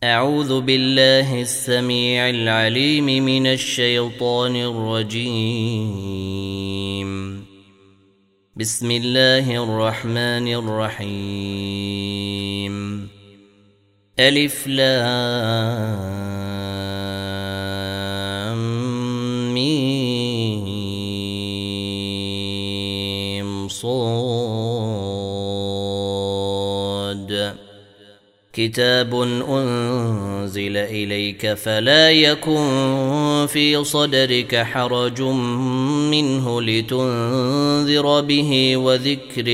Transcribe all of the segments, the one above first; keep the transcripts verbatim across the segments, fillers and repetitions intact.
أعوذ بالله السميع العليم من الشيطان الرجيم. بسم الله الرحمن الرحيم. ألف لام ميم صاد. كتاب أنزل إليك فلا يكن في صدرك حرج منه لتنذر به وذكر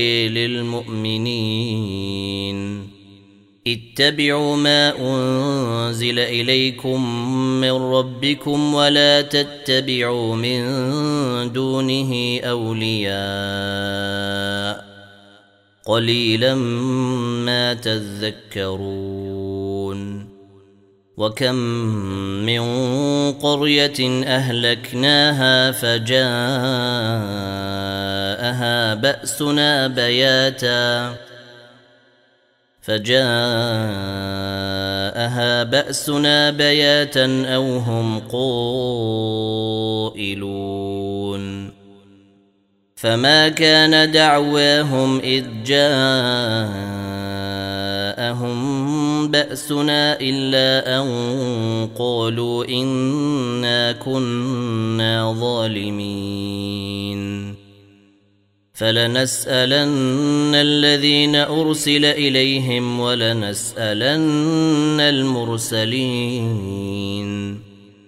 للمؤمنين. اتبعوا ما أنزل إليكم من ربكم ولا تتبعوا من دونه أولياء قليلا ما تذكرون. وكم من قرية أهلكناها فجاءها بأسنا بياتا فجاءها بأسنا بياتا أو هم قائلون. فما كان دعواهم إذ جاءهم بأسنا إلا أن قالوا إنا كنا ظالمين. فلنسألن الذين أرسل إليهم ولنسألن المرسلين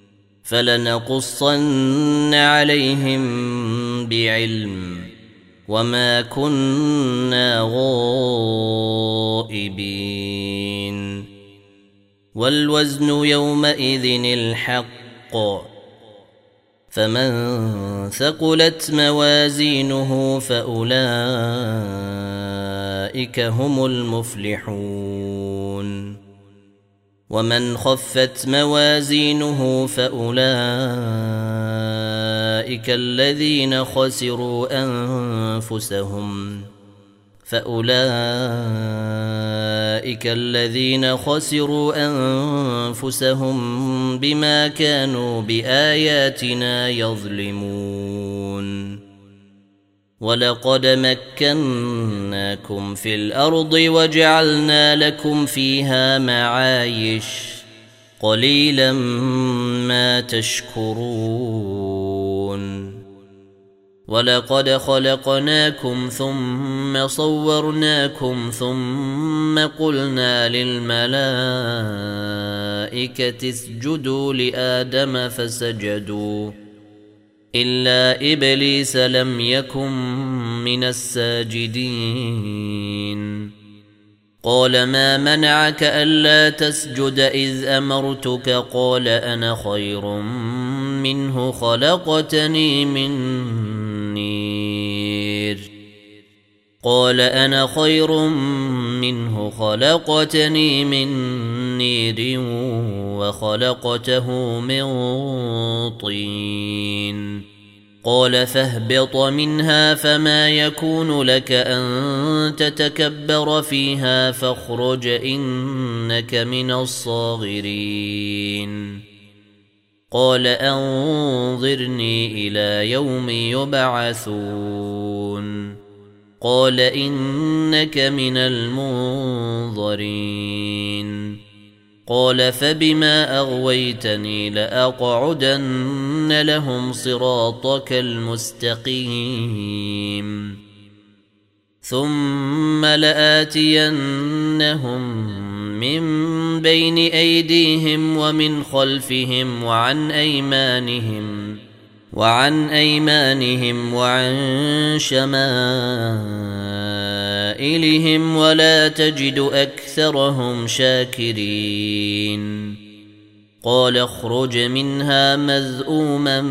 فلنقصن عليهم بعلم وما كنا غائبين. والوزن يومئذ الحق فمن ثقلت موازينه فأولئك هم المفلحون. ومن خفت موازينه فأولئك الذين خسروا أنفسهم فأولئك الذين خسروا أنفسهم بما كانوا بآياتنا يظلمون. ولقد مكناكم في الأرض وجعلنا لكم فيها معايش قليلا ما تشكرون. ولقد خلقناكم ثم صورناكم ثم قلنا للملائكة اسجدوا لآدم فسجدوا إلا إبليس لم يكن من الساجدين. قال ما منعك ألا تسجد إذ أمرتك؟ قال أنا خير منه خلقتني من نير قال أنا خير منه خلقتني من نير وخلقته من طين. قال فاهبط منها فما يكون لك أن تتكبر فيها فاخرج إنك من الصاغرين. قال أنظرني إلى يوم يبعثون. قال إنك من المنظرين. قال فبما أغويتني لأقعدن لهم صراطك المستقيم ثم لآتينهم من بين أيديهم ومن خلفهم وعن أيمانهم وعن أيمانهم وعن شمائلهم ولا تجد أكثرهم شاكرين. قال اخرج منها مذءوما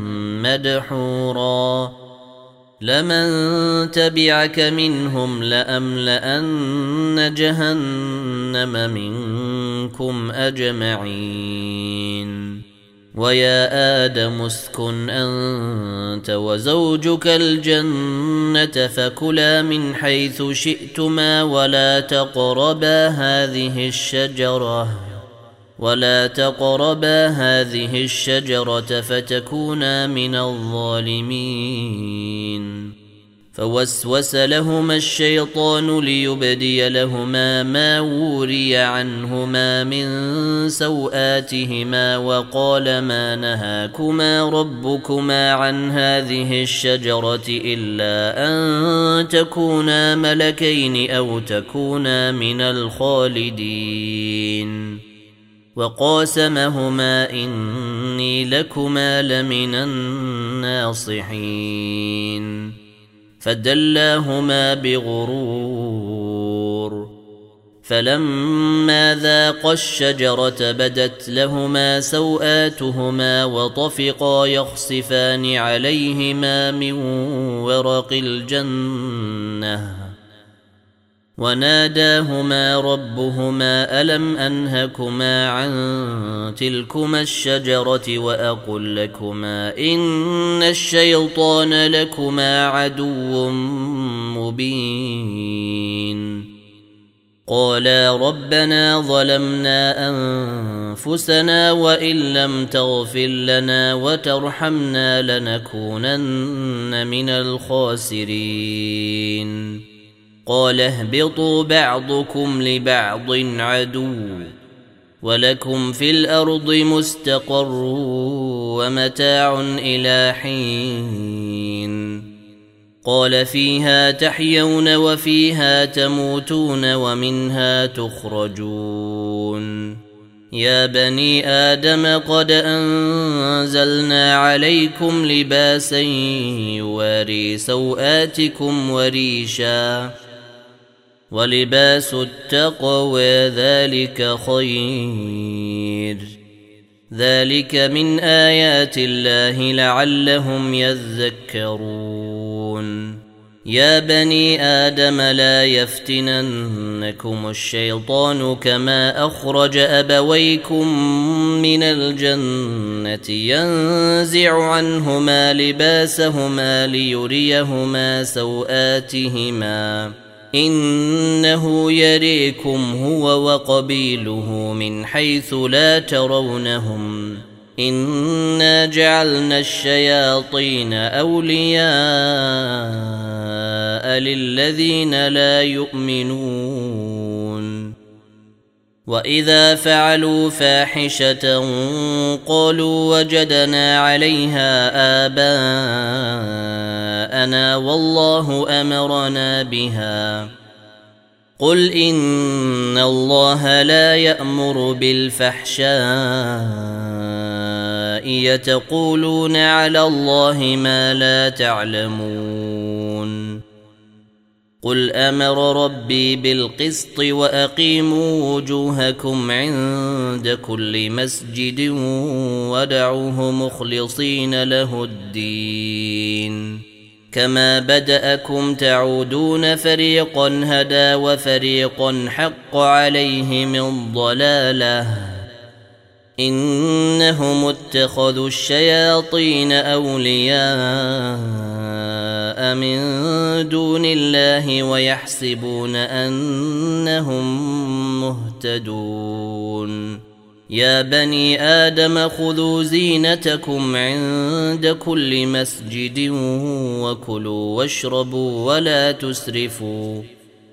مدحورا لمن تبعك منهم لأملأن جهنم منكم أجمعين. ويا آدم اسكن أنت وزوجك الجنة فكلا من حيث شئتما ولا تقربا هذه الشجرة ولا تقربا هذه الشجرة فتكونا من الظالمين. فوسوس لهما الشيطان ليبدي لهما ما وري عنهما من سوآتهما وقال ما نهاكما ربكما عن هذه الشجرة إلا أن تكونا ملكين أو تكونا من الخالدين. وقاسمهما إني لكما لمن الناصحين. فدلاهما بغرور فلما ذاقا الشجرة بدت لهما سوآتهما وطفقا يخصفان عليهما من ورق الجنة وناداهما ربهما ألم أنهكما عن تلكما الشجرة وأقل لكما إن الشيطان لكما عدو مبين. قالا ربنا ظلمنا أنفسنا وإن لم تغفر لنا وترحمنا لنكونن من الخاسرين. قال اهبطوا بعضكم لبعض عدو ولكم في الأرض مستقر ومتاع إلى حين. قال فيها تحيون وفيها تموتون ومنها تخرجون. يا بني آدم قد أنزلنا عليكم لباسا يواري سوآتكم وريشا ولباس التقوى ذلك خير. ذلك من آيات الله لعلهم يذكرون. يا بني آدم لا يفتننكم الشيطان كما أخرج أبويكم من الجنة ينزع عنهما لباسهما ليريهما سوآتهما إنه يريكم هو وقبيله من حيث لا ترونهم إنا جعلنا الشياطين أولياء للذين لا يؤمنون. وإذا فعلوا فاحشة قالوا وجدنا عليها آباءنا والله أمرنا بها. قل إن الله لا يأمر بالفحشاء يتقولون على الله ما لا تعلمون. قل أمر ربي بالقسط وأقيموا وجوهكم عند كل مسجد ودعوه مخلصين له الدين كما بدأكم تعودون. فريقا هدى وفريقا حق عليهم الضلالة إنهم اتخذوا الشياطين أولياء من دون الله ويحسبون أنهم مهتدون. يا بني آدم خذوا زينتكم عند كل مسجد وكلوا واشربوا ولا تسرفوا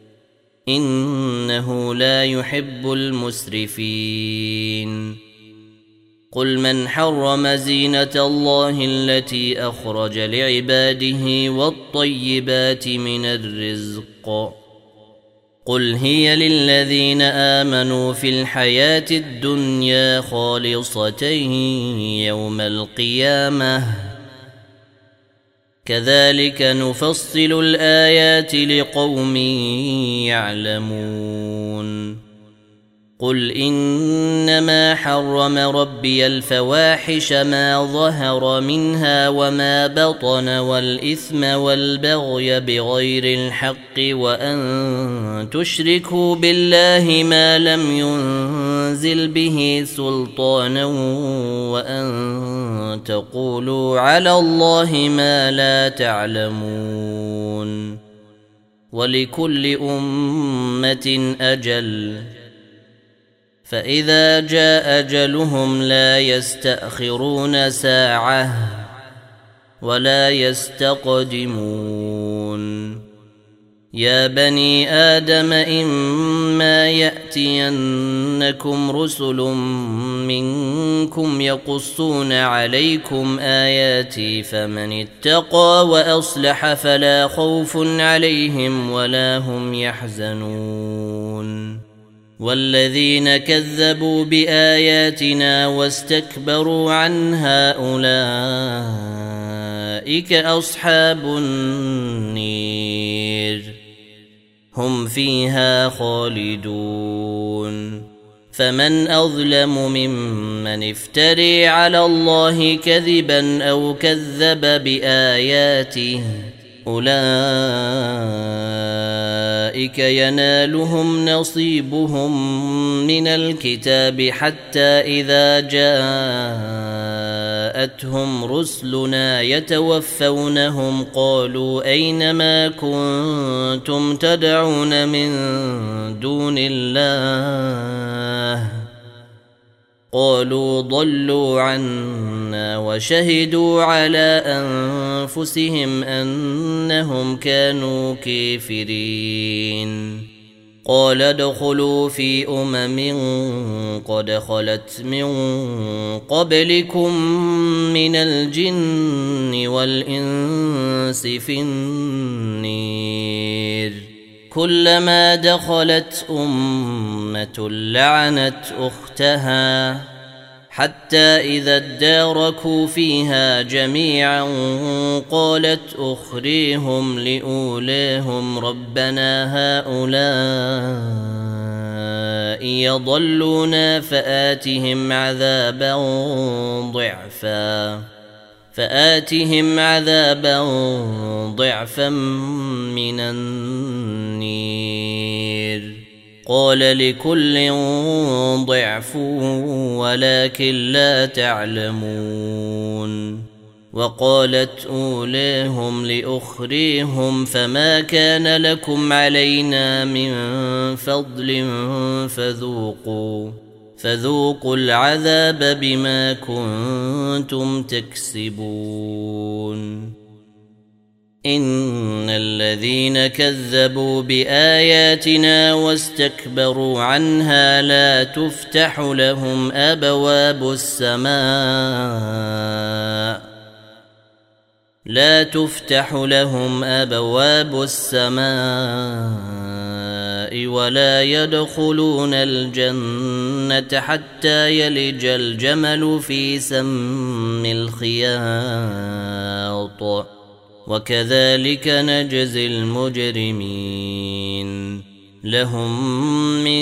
إنه لا يحب المسرفين. قل من حرم زينة الله التي أخرج لعباده والطيبات من الرزق قل هي للذين آمنوا في الحياة الدنيا خالصة يوم القيامة كذلك نفصل الآيات لقوم يعلمون. قل إنما حرم ربي الفواحش ما ظهر منها وما بطن والإثم والبغي بغير الحق وأن تشركوا بالله ما لم ينزل به سلطانا وأن تقولوا على الله ما لا تعلمون. ولكل أمة أجل فإذا جاء أجلهم لا يستأخرون ساعة ولا يستقدمون. يا بني آدم إما يأتينكم رسل منكم يقصون عليكم آياتي فمن اتقى وأصلح فلا خوف عليهم ولا هم يحزنون. والذين كذبوا بآياتنا واستكبروا عنها أولئك أصحاب النير هم فيها خالدون. فمن أظلم ممن افتري على الله كذبا أو كذب بآياته أولئك ينالهم نصيبهم من الكتاب حتى إذا جاءتهم رسلنا يتوفونهم قالوا أين ما كنتم تدعون من دون الله قالوا ضلوا عنا وشهدوا على أنفسهم أنهم كانوا كافرين. قال ادخلوا في أمم قد خلت من قبلكم من الجن والإنس في النير كلما دخلت أمة لعنت أختها حتى إذا اداركوا فيها جميعا قالت أخريهم لأوليهم ربنا هؤلاء يضلونا فآتهم عذابا ضعفا فآتهم عذابا ضعفا من النير قال لكل ضعف ولكن لا تعلمون. وقالت أوليهم لأخريهم فما كان لكم علينا من فضل فذوقوا فذوقوا العذاب بما كنتم تكسبون. إن الذين كذبوا بآياتنا واستكبروا عنها لا تفتح لهم أبواب السماء لا تفتح لهم أبواب السماء ولا يدخلون الجنة حتى يلج الجمل في سم الخياط وكذلك نجزي المجرمين. لهم من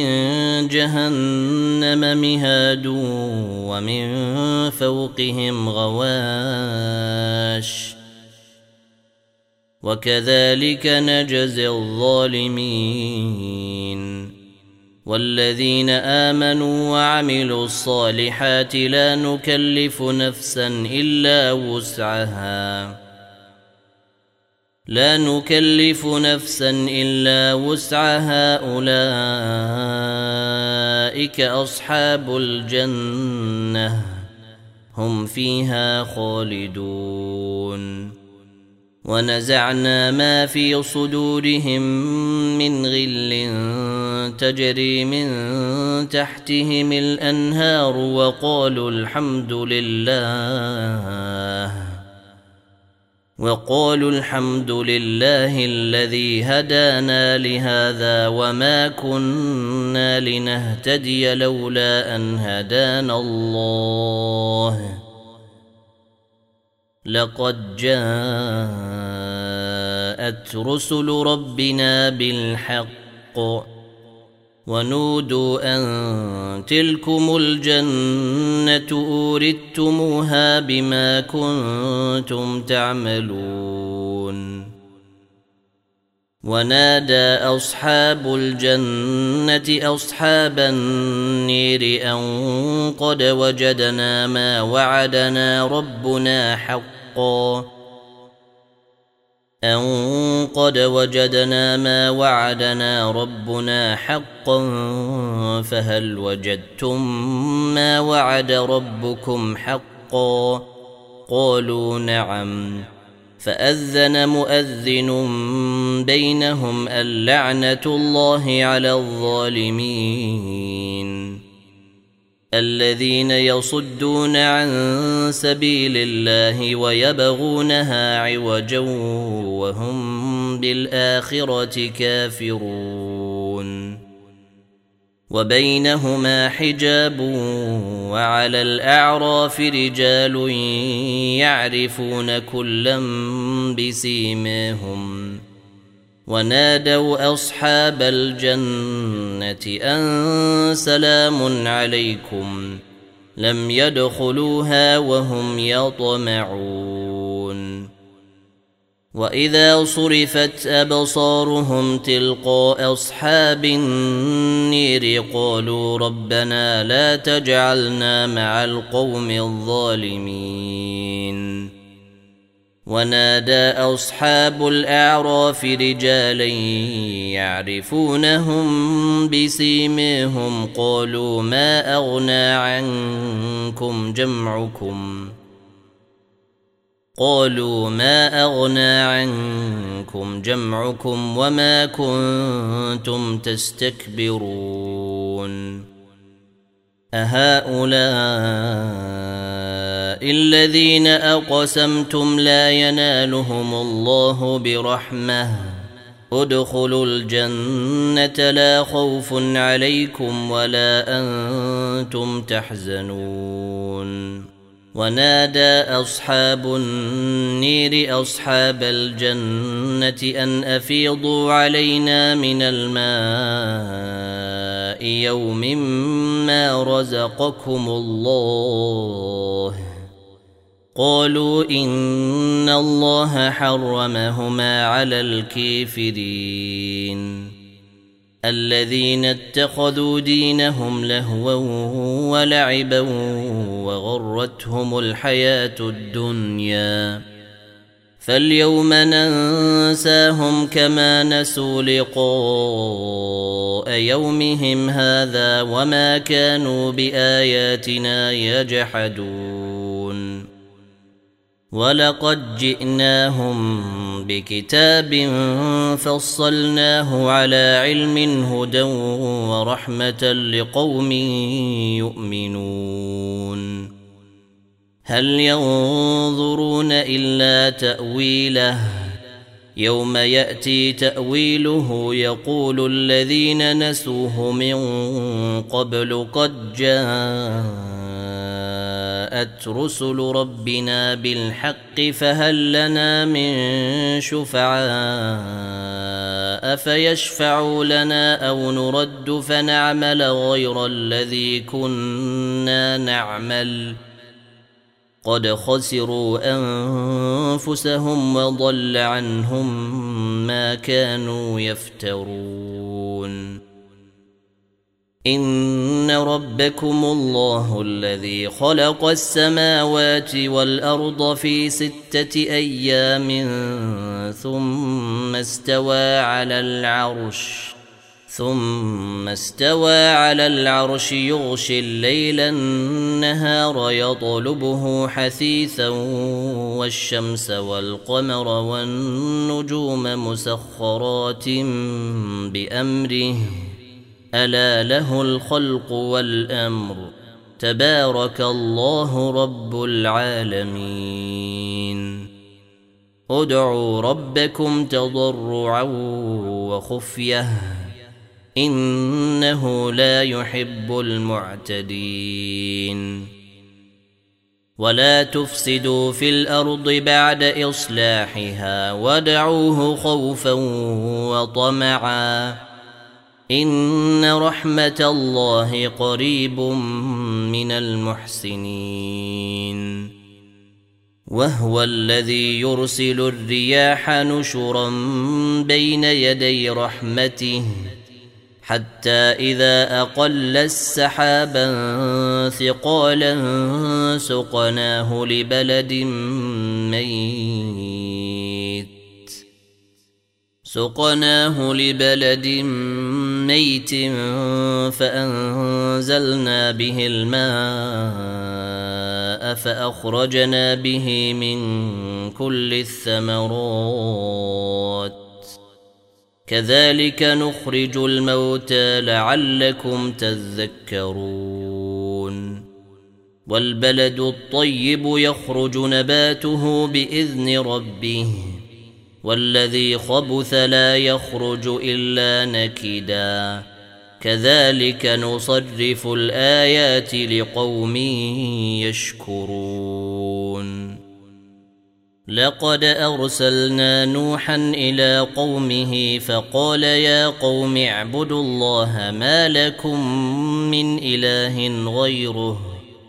جهنم مهاد ومن فوقهم غواش وكذلك نجزي الظالمين. والذين آمنوا وعملوا الصالحات لا نكلف نفسا إلا وسعها لا نكلف نفسا إلا وسعها أولئك أصحاب الجنة هم فيها خالدون. ونزعنا ما في صدورهم من غل تجري من تحتهم الأنهار وقالوا الحمد لله وقالوا الحمد لله الذي هدانا لهذا وما كنا لنهتدي لولا أن هدانا الله لقد جاءت رسل ربنا بالحق ونودوا أن تلكم الجنة أورثتموها بما كنتم تعملون. ونادى أصحاب الجنة أصحاب النير أن قد وجدنا ما وعدنا ربنا حقا أن قد وجدنا ما وعدنا ربنا حقا فهل وجدتم ما وعد ربكم حقا قالوا نعم فأذن مؤذن بينهم اللعنة الله على الظالمين الذين يصدون عن سبيل الله ويبغونها عوجا وهم بالآخرة كافرون وبينهما حجاب وعلى الأعراف رجال يعرفون كلا بسيماهم ونادوا أصحاب الجنة أن سلام عليكم لم يدخلوها وهم يطمعون وإذا صرفت أبصارهم تلقاء أصحاب النير قالوا ربنا لا تجعلنا مع القوم الظالمين ونادى أصحاب الأعراف رجالا يعرفونهم بسيماهم قالوا ما أغنى عنكم جمعكم قالوا ما أغنى عنكم جمعكم وما كنتم تستكبرون أهؤلاء الذين أقسمتم لا ينالهم الله برحمة ادخلوا الجنة لا خوف عليكم ولا أنتم تحزنون ونادى أصحاب النير أصحاب الجنة أن أفيضوا علينا من الماء يوم ما رزقكم الله قالوا إن الله حرمهما على الكافرين الذين اتخذوا دينهم لهوا ولعبا وغرتهم الحياة الدنيا فاليوم ننساهم كما نسوا لقاء يومهم هذا وما كانوا بآياتنا يجحدون ولقد جئناهم بكتاب فصلناه على علم هدى ورحمة لقوم يؤمنون هل ينظرون إلا تأويله يوم يأتي تأويله يقول الذين نسوه من قبل قد جاءت رسل ربنا بالحق فهل لنا من شفعاء فيشفعوا لنا أو نرد فنعمل غير الذي كنا نعمل قد خسروا أنفسهم وضل عنهم ما كانوا يفترون إن ربكم الله الذي خلق السماوات والأرض في ستة أيام ثم استوى على العرش ثم استوى على العرش يغشي الليل النهار يطلبه حثيثا والشمس والقمر والنجوم مسخرات بأمره ألا له الخلق والأمر تبارك الله رب العالمين ادعوا ربكم تضرعا وخفية إنه لا يحب المعتدين ولا تفسدوا في الأرض بعد إصلاحها وادعوه خوفا وطمعا إن رحمة الله قريب من المحسنين وهو الذي يرسل الرياح نشرا بين يدي رحمته حتى إذا أقل السحابا ثقالا سقناه لبلد ميت سقناه لبلد ميت فأنزلنا به الماء فأخرجنا به من كل الثمرات كذلك نخرج الموتى لعلكم تذكرون والبلد الطيب يخرج نباته بإذن ربه والذي خبث لا يخرج إلا نكدا كذلك نصرف الآيات لقوم يشكرون لقد أرسلنا نوحا إلى قومه فقال يا قوم اعبدوا الله ما لكم من إله غيره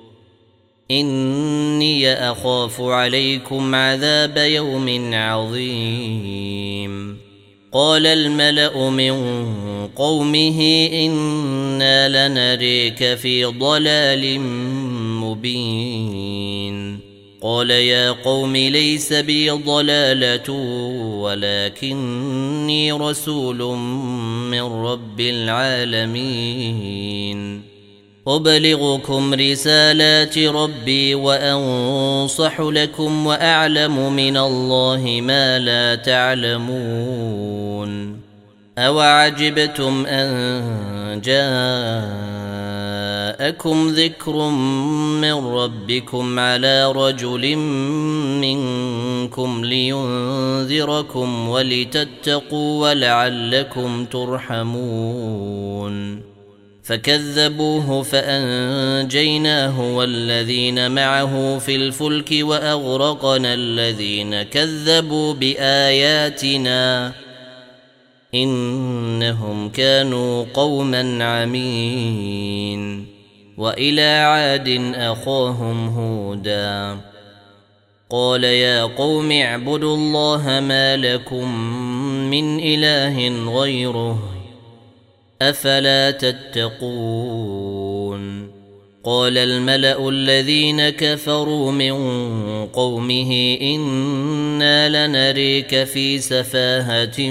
إني أخاف عليكم عذاب يوم عظيم قال الملأ من قومه إنا لنريك في ضلال مبين قال يا قوم ليس بي ضلالة ولكني رسول من رب العالمين أبلغكم رسالات ربي وأنصح لكم وأعلم من الله ما لا تعلمون أوعجبتم أن جاءكم ذكر من ربكم على رجل منكم لينذركم ولتتقوا ولعلكم ترحمون فكذبوه فأنجيناه والذين معه في الفلك وأغرقنا الذين كذبوا بآياتنا إنهم كانوا قوما عمين وإلى عاد أخاهم هودا قال يا قوم اعبدوا الله ما لكم من إله غيره أفلا تتقون قال الملأ الذين كفروا من قومه إنا لنريك في سفاهة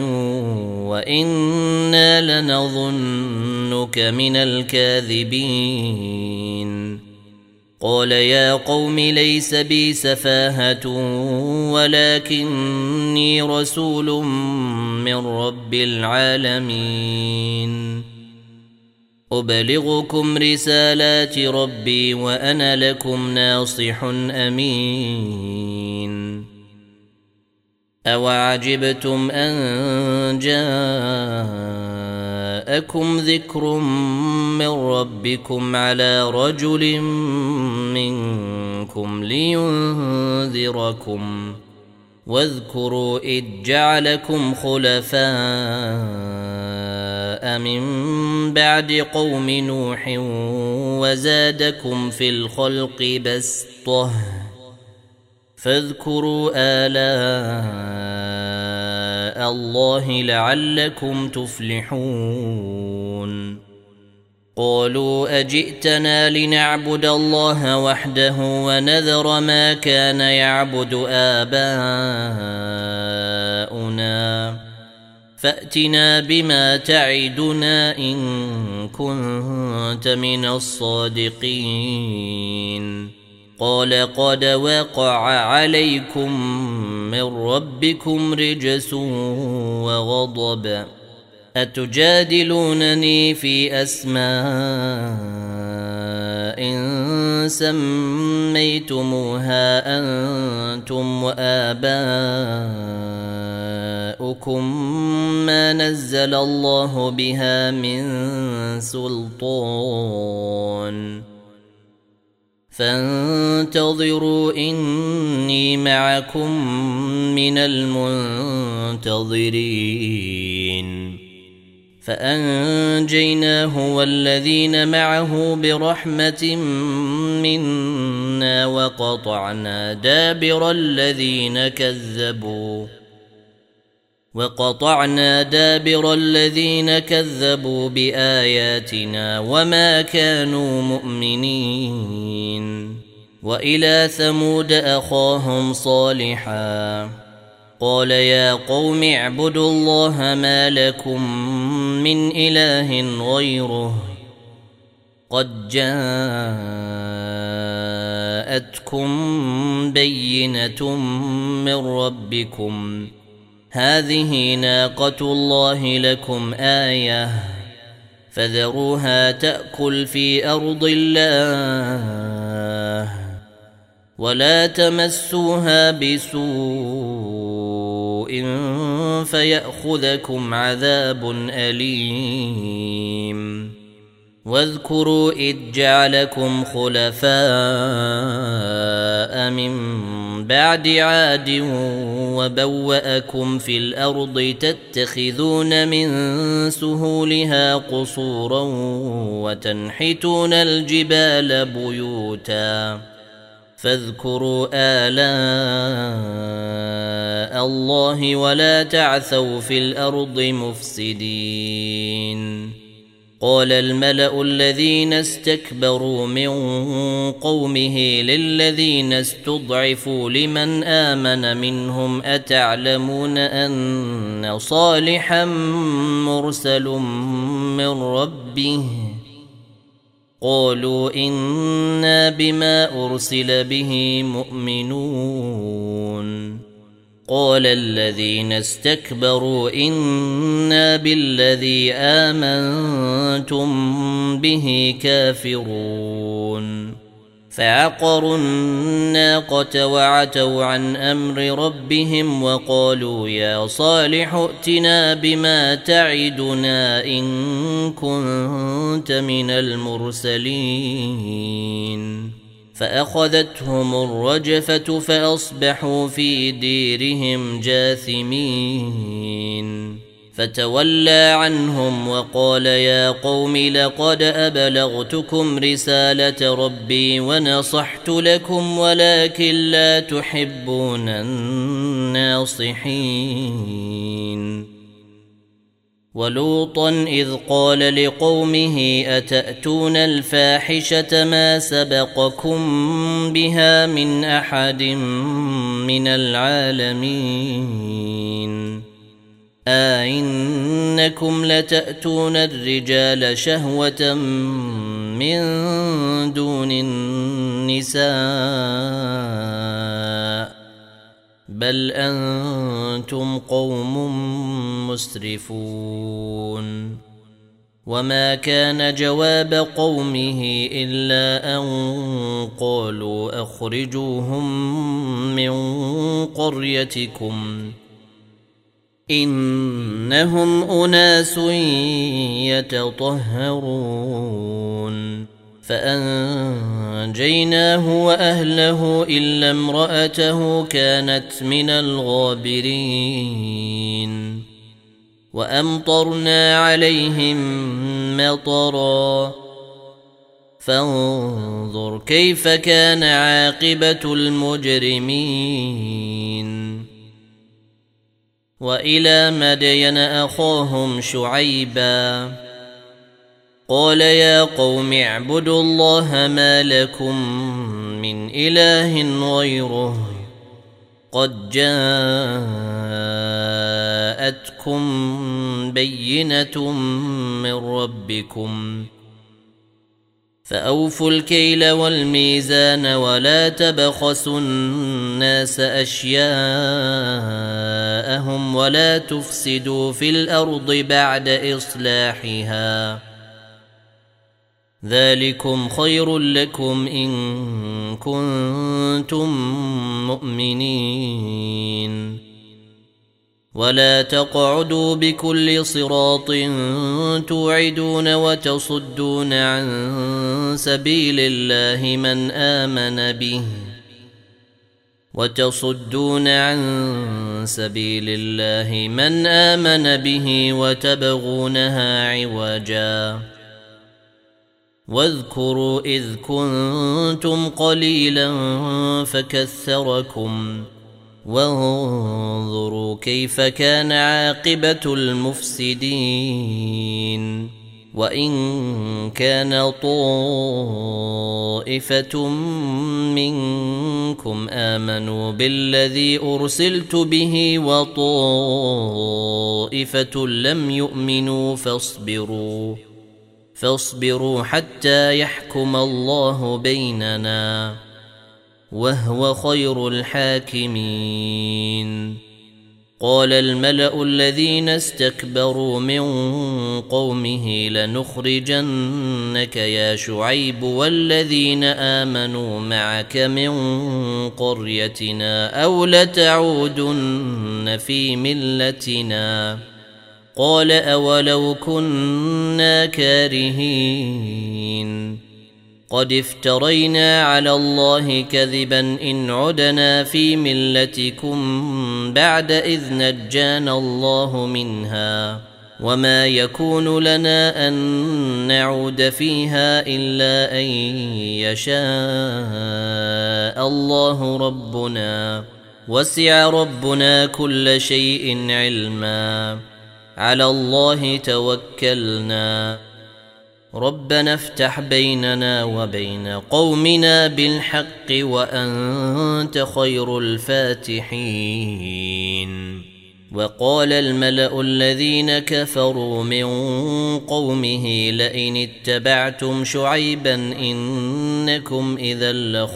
وإنا لنظنك من الكاذبين قال يا قوم ليس بي سفاهة ولكني رسول من رب العالمين أبلغكم رسالات ربي وأنا لكم ناصح أمين أوعجبتم أن جاءكم ذكر من ربكم على رجل منكم لينذركم واذكروا إذ جعلكم خلفاء من بعد قوم نوح وزادكم في الخلق بسطة فاذكروا آلاء الله لعلكم تفلحون قالوا أجئتنا لنعبد الله وحده ونذر ما كان يعبد آباؤنا فأتنا بما تعدنا إن كنت من الصادقين قال قد وقع عليكم من ربكم رجس وغضب أتجادلونني في أسماء سميتموها أنتم وآباؤكم ما نزل الله بها من سلطان فانتظروا إني معكم من المنتظرين فأنجيناه والذين معه برحمة منا وقطعنا دابر الذين كذبوا وقطعنا دابر الذين كذبوا بآياتنا وما كانوا مؤمنين وإلى ثمود أخاهم صالحا قال يا قوم اعبدوا الله ما لكم من إله غيره قد جاءتكم بينة من ربكم هذه ناقة الله لكم آية فذروها تأكل في أرض الله ولا تمسوها بسوء فيأخذكم عذاب أليم واذكروا إذ جعلكم خلفاء من بعد عاد وبوأكم في الأرض تتخذون من سهولها قصورا وتنحتون الجبال بيوتا فاذكروا آلاء الله ولا تعثوا في الأرض مفسدين قال الملأ الذين استكبروا من قومه للذين استضعفوا لمن آمن منهم أتعلمون أن صالحا مرسل من ربه قالوا إنا بما أرسل به مؤمنون قال الذين استكبروا إنا بالذي آمنتم به كافرون فعقروا الناقة وعتوا عن أمر ربهم وقالوا يا صالح ائتنا بما تعدنا إن كنت من المرسلين فأخذتهم الرجفة فأصبحوا في ديرهم جاثمين فتولى عنهم وقال يا قوم لقد أبلغتكم رسالة ربي ونصحت لكم ولكن لا تحبون الناصحين ولوطا إذ قال لقومه أتأتون الفاحشة ما سبقكم بها من أحد من العالمين أئنكم لتأتون الرجال شهوة من دون النساء بل أنتم قوم مسرفون وما كان جواب قومه إلا أن قالوا أخرجوهم من قريتكم إنهم أناس يتطهرون فأنجيناه وأهله إلا امرأته كانت من الغابرين وأمطرنا عليهم مطرا فانظر كيف كان عاقبة المجرمين وإلى مدين أخاهم شعيبا قال يا قوم اعبدوا الله ما لكم من إله غيره قد جاءتكم بينة من ربكم فأوفوا الكيل والميزان ولا تبخسوا الناس أشياءهم ولا تفسدوا في الأرض بعد إصلاحها ذلكم خير لكم إن كنتم مؤمنين ولا تقعدوا بكل صراط توعدون وتصدون عن سبيل الله من آمن به وتصدون عن سبيل الله من آمن به وتبغونها عوجا واذكروا إذ كنتم قليلا فكثركم وانظروا كيف كان عاقبة المفسدين وإن كان طائفة منكم منكم آمنوا بالذي أرسلت به وطائفة لم يؤمنوا فاصبروا فاصبروا حتى يحكم الله بيننا وهو خير الحاكمين. قال الملأ الذين استكبروا من قومه لنخرجنك يا شعيب والذين آمنوا معك من قريتنا أو لتعودن في ملتنا. قال أولو كنا كارهين قد افترينا على الله كذبا إن عدنا في ملتكم بعد إذ نجانا الله منها وما يكون لنا أن نعود فيها إلا أن يشاء الله ربنا وسع ربنا كل شيء علما على الله توكلنا ربنا افتح بيننا وبين قومنا بالحق وأنت خير الفاتحين. وقال الملأ الذين كفروا من قومه لئن اتبعتم شعيبا إنكم إذا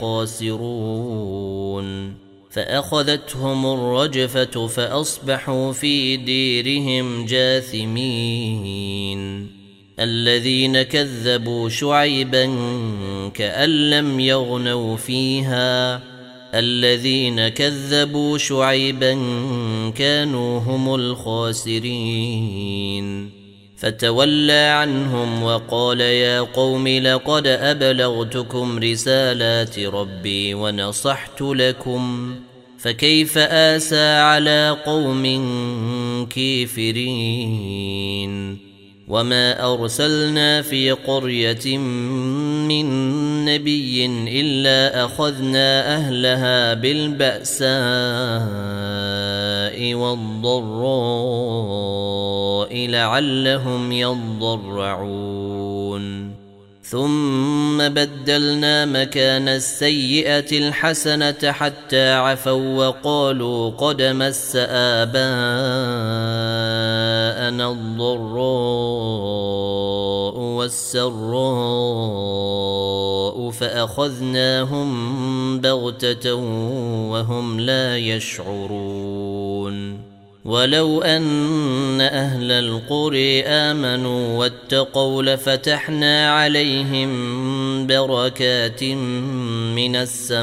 لخاسرون فأخذتهم الرجفة فأصبحوا في ديرهم جاثمين. الذين كذبوا شعيبا كأن لم يغنوا فيها الذين كذبوا شعيبا كانوا هم الخاسرين. فتولى عنهم وقال يا قوم لقد أبلغتكم رسالات ربي ونصحت لكم فكيف آسى على قوم كافرين. وما أرسلنا في قرية من نبي إلا أخذنا أهلها بالبأساء والضراء لعلهم يضرعون ثم بدلنا مكان السيئة الحسنة حتى عفوا وقالوا قد مس آباءنا الضراء والسراء فأخذناهم بغتة وهم لا يشعرون. ولو أن أهل القرى آمنوا واتقوا لفتحنا عليهم بركات من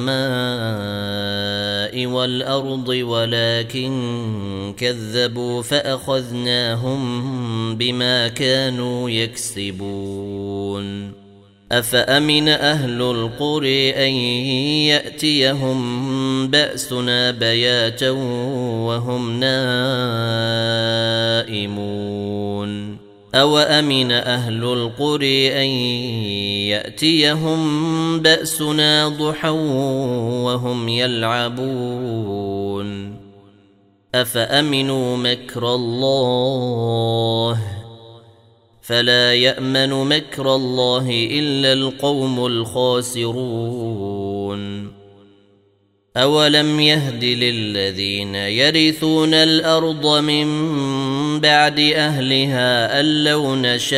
السماء والأرض ولكن كذبوا فأخذناهم بما كانوا يكسبون. أفأمن أهل القرى أن يأتيهم بأسنا بياتا وهم نائمون أو أمن أهل القرى أن يأتيهم بأسنا ضحى وهم يلعبون أفأمنوا مكر الله فلا يأمن مكر الله إلا القوم الخاسرون. أولم يهد للذين يرثون الأرض من بعد أهلها أن لو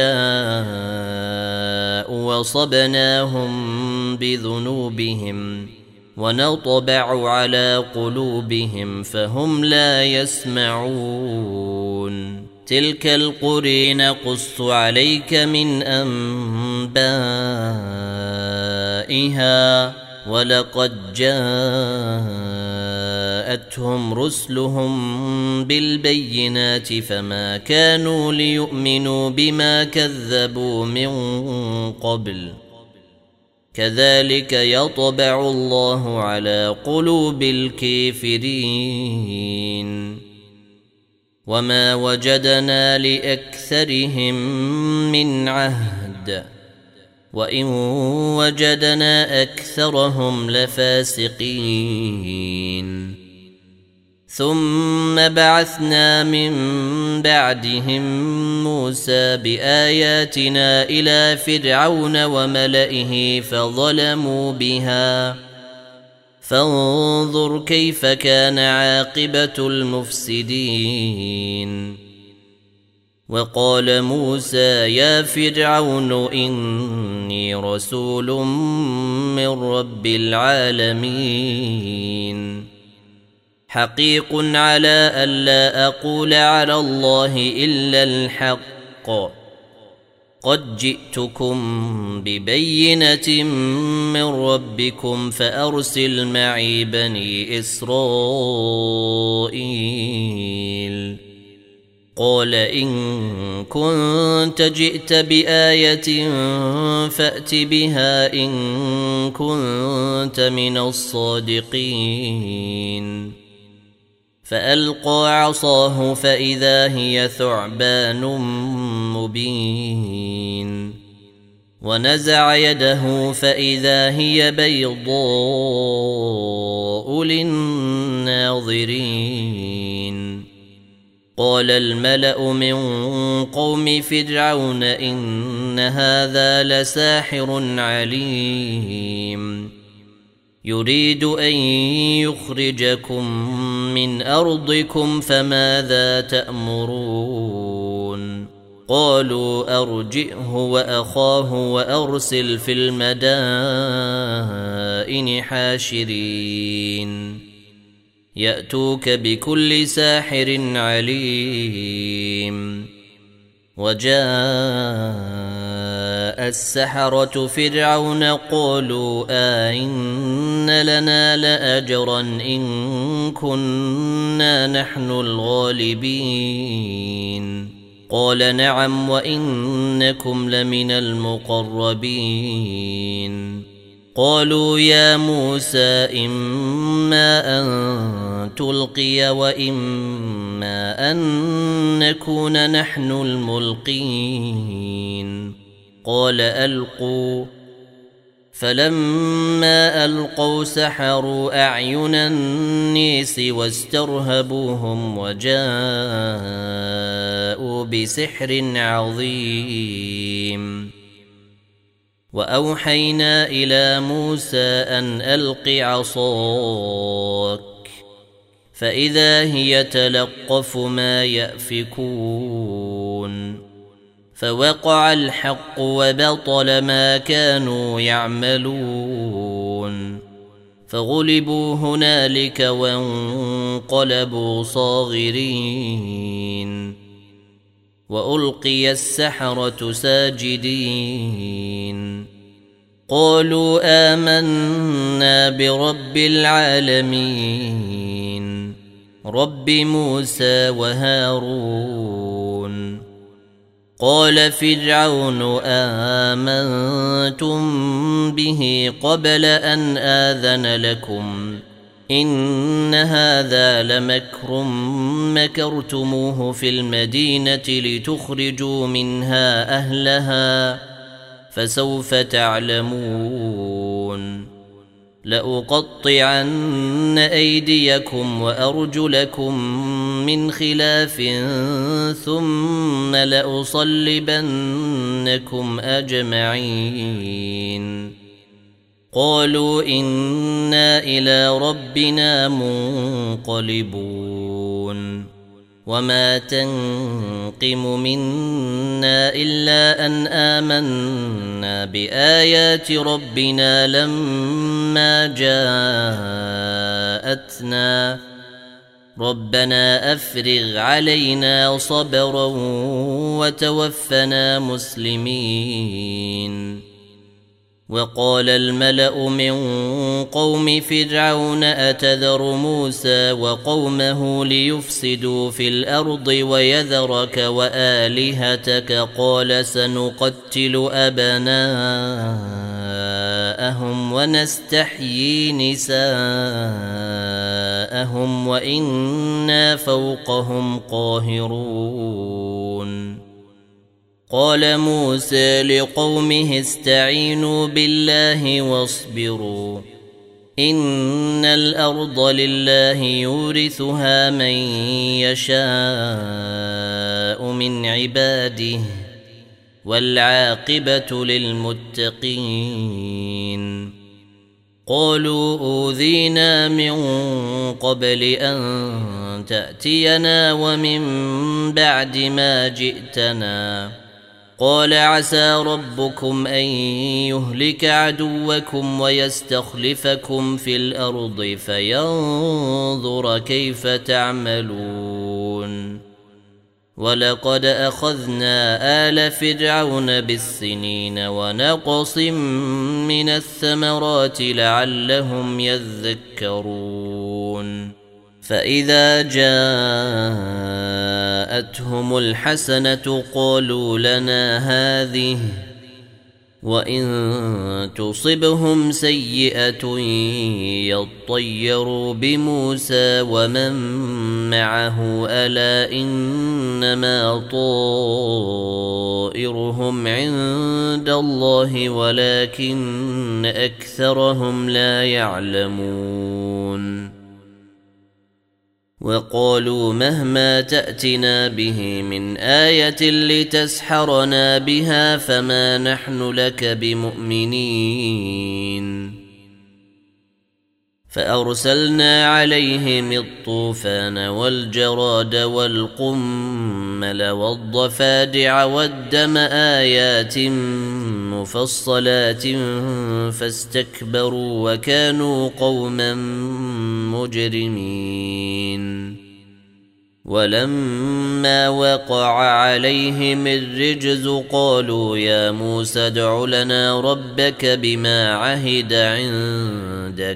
نشاء وصبناهم بذنوبهم ونطبع على قلوبهم فهم لا يسمعون. تلك القرى نقص عليك من أنبائها ولقد جاءتهم رسلهم بالبينات فما كانوا ليؤمنوا بما كذبوا من قبل كذلك يطبع الله على قلوب الكافرين. وما وجدنا لأكثرهم من عهد وإن وجدنا أكثرهم لفاسقين. ثم بعثنا من بعدهم موسى بآياتنا إلى فرعون وملئه فظلموا بها فانظر كيف كان عاقبة المفسدين. وقال موسى يا فرعون إني رسول من رب العالمين حقيق على ألا أقول على الله إلا الحق قد جئتكم ببينة من ربكم فأرسل معي بني إسرائيل. قال إن كنت جئت بآية فأت بها إن كنت من الصادقين. فألقى عصاه فإذا هي ثعبان مبين ونزع يده فإذا هي بيضاء للناظرين. قال الملأ من قوم فرعون إن هذا لساحر عليم يريد أن يخرجكم من أرضكم فماذا تأمرون؟ قالوا أرجئه وأخاه وأرسل في المدائن حاشرين يأتوك بكل ساحر عليم. وجاء السحرة فرعون قالوا آئن لنا لأجرا إن كنا نحن الغالبين. قال نعم وإنكم لمن المقربين. قالوا يا موسى إما أن تلقي وإما أن نكون نحن الملقين. قال ألقوا. فلما ألقوا سحروا أعين الناس واسترهبوهم وجاءوا بسحر عظيم. وأوحينا إلى موسى أن ألق عصاك فإذا هي تلقف ما يأفكون. فوقع الحق وبطل ما كانوا يعملون. فغلبوا هنالك وانقلبوا صاغرين. وألقي السحرة ساجدين. قالوا آمنا برب العالمين رب موسى وهارون. قال فرعون آمنتم به قبل أن آذن لكم إن هذا لمكر مكرتموه في المدينة لتخرجوا منها أهلها فسوف تعلمون. لأقطعن أيديكم وأرجلكم من خلاف ثم لأصلبنكم أجمعين. قالوا إنا إلى ربنا منقلبون. وما تنقم منا إلا أن آمنا بآيات ربنا لما جاءتنا ربنا أفرغ علينا صبرا وتوفنا مسلمين. وقال الملأ من قوم فرعون أتذر موسى وقومه ليفسدوا في الأرض ويذرك وآلهتك قال سنقتل أبناءهم ونستحيي نساءهم وإنا فوقهم قاهرون. قال موسى لقومه استعينوا بالله واصبروا إن الأرض لله يورثها من يشاء من عباده والعاقبة للمتقين. قالوا أوذينا من قبل أن تأتينا ومن بعد ما جئتنا قال عسى ربكم أن يهلك عدوكم ويستخلفكم في الأرض فينظر كيف تعملون ولقد أخذنا آل فرعون بالسنين ونقص من الثمرات لعلهم يذكرون فإذا جاءتهم الحسنة قالوا لنا هذه وإن تصبهم سيئة يطيروا بموسى ومن معه ألا إنما طائرهم عند الله ولكن أكثرهم لا يعلمون وقالوا مهما تأتنا به من آية لتسحرنا بها فما نحن لك بمؤمنين فأرسلنا عليهم الطوفان والجراد والقمل والضفادع والدم آيات مفصلات فاستكبروا وكانوا قوما مجرمين ولما وقع عليهم الرجز قالوا يا موسى ادع لنا ربك بما عهد عندك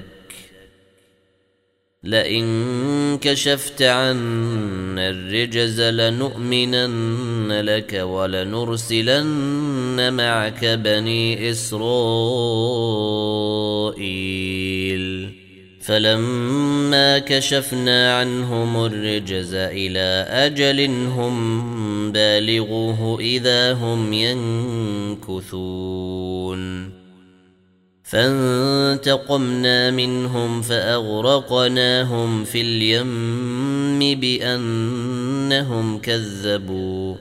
لئن كشفت عنا الرجز لنؤمنن لك ولنرسلن معك بني إسرائيل فلما كشفنا عنهم الرجز إلى أجل هم بالغوه إذا هم ينكثون فانتقمنا منهم فأغرقناهم في اليم بأنهم كذبوا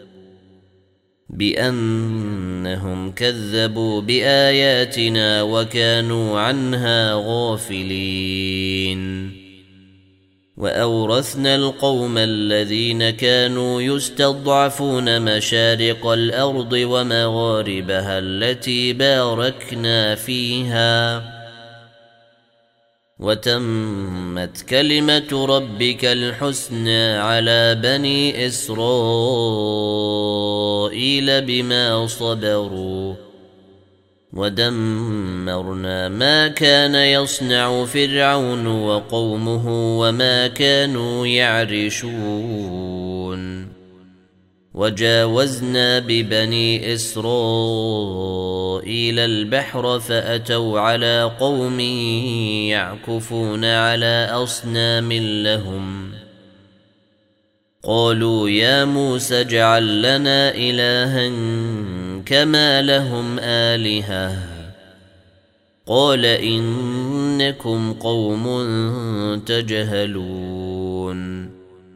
بأنهم كذبوا بآياتنا وكانوا عنها غافلين وأورثنا القوم الذين كانوا يستضعفون مشارق الأرض ومغاربها التي باركنا فيها وتمت كلمة ربك الحسنى على بني إسرائيل بما صبروا ودمرنا ما كان يصنع فرعون وقومه وما كانوا يعرشون وجاوزنا ببني إسرائيل البحر فأتوا على قوم يعكفون على أصنام لهم قالوا يا موسى اجعل لنا إلها كما لهم آلهة قال إنكم قوم تجهلون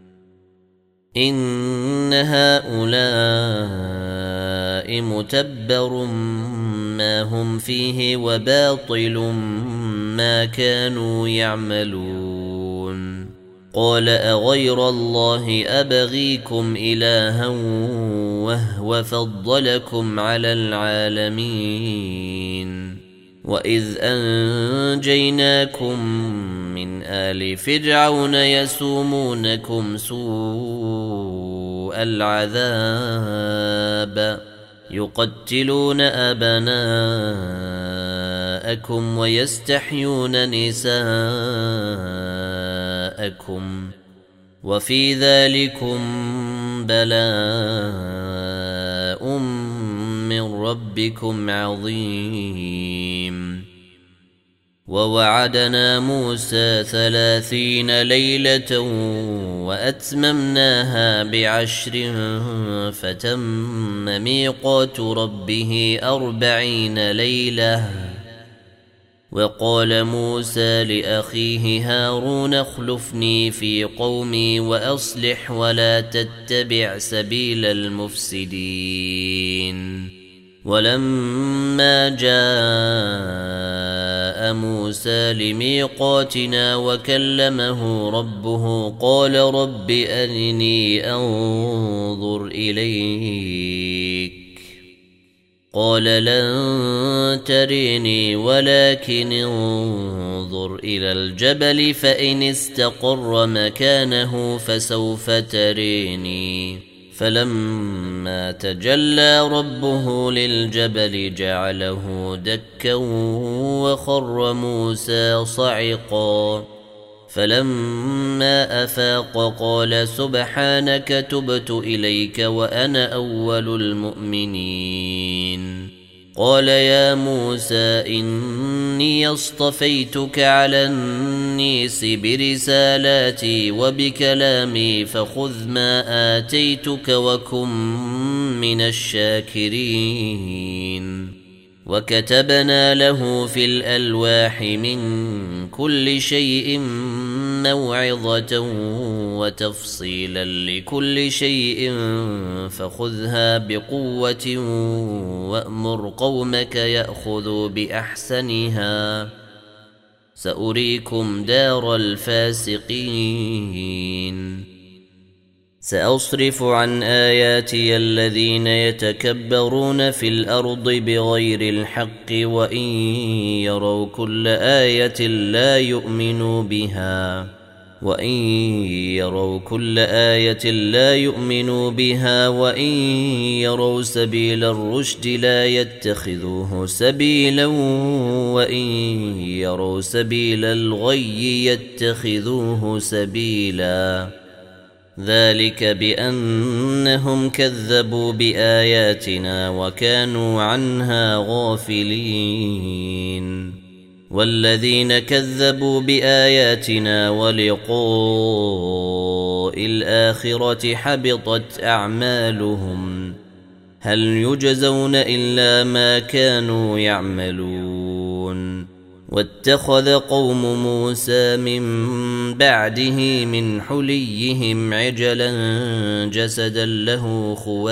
إن هؤلاء متبر ما هم فيه وباطل ما كانوا يعملون قال أغير الله أبغيكم إلها وهو فضلكم على العالمين وإذ أنجيناكم من آل فرعون يسومونكم سوء العذاب يقتلون أبناءكم ويستحيون نساءكم وفي ذلكم بلاء من ربكم عظيم ووعدنا موسى ثلاثين ليلة وأتممناها بعشر فتم ميقات ربه أربعين ليلة وقال موسى لأخيه هارون اخلفني في قومي وأصلح ولا تتبع سبيل المفسدين ولما جاء جاء موسى لميقاتنا وكلمه ربه قال رب أرني أنظر إليك قال لن تريني ولكن انظر إلى الجبل فإن استقر مكانه فسوف تريني فلما تجلى ربه للجبل جعله دكا وخر موسى صعقا فلما أفاق قال سبحانك تبت إليك وأنا أول المؤمنين قال يا موسى إني اصطفيتك على الناس برسالاتي وبكلامي فخذ ما آتيتك وكن من الشاكرين وكتبنا له في الألواح من كل شيء موعظة وتفصيلا لكل شيء فخذها بقوة وأمر قومك يأخذوا بأحسنها سأريكم دار الفاسقين سأصرف عن آياتي الذين يتكبرون في الأرض بغير الحق وإن يروا كل آية لا يؤمنوا بها وإن يروا كل آية لا يؤمنوا بها وإن يروا سبيل الرشد لا يتخذوه سبيلا وإن يروا سبيل الغي يتخذوه سبيلا ذلك بأنهم كذبوا بآياتنا وكانوا عنها غافلين والذين كذبوا بآياتنا ولقاء الآخرة حبطت أعمالهم هل يجزون إلا ما كانوا يعملون واتخذ قوم موسى من بعده من حليهم عجلا جسدا له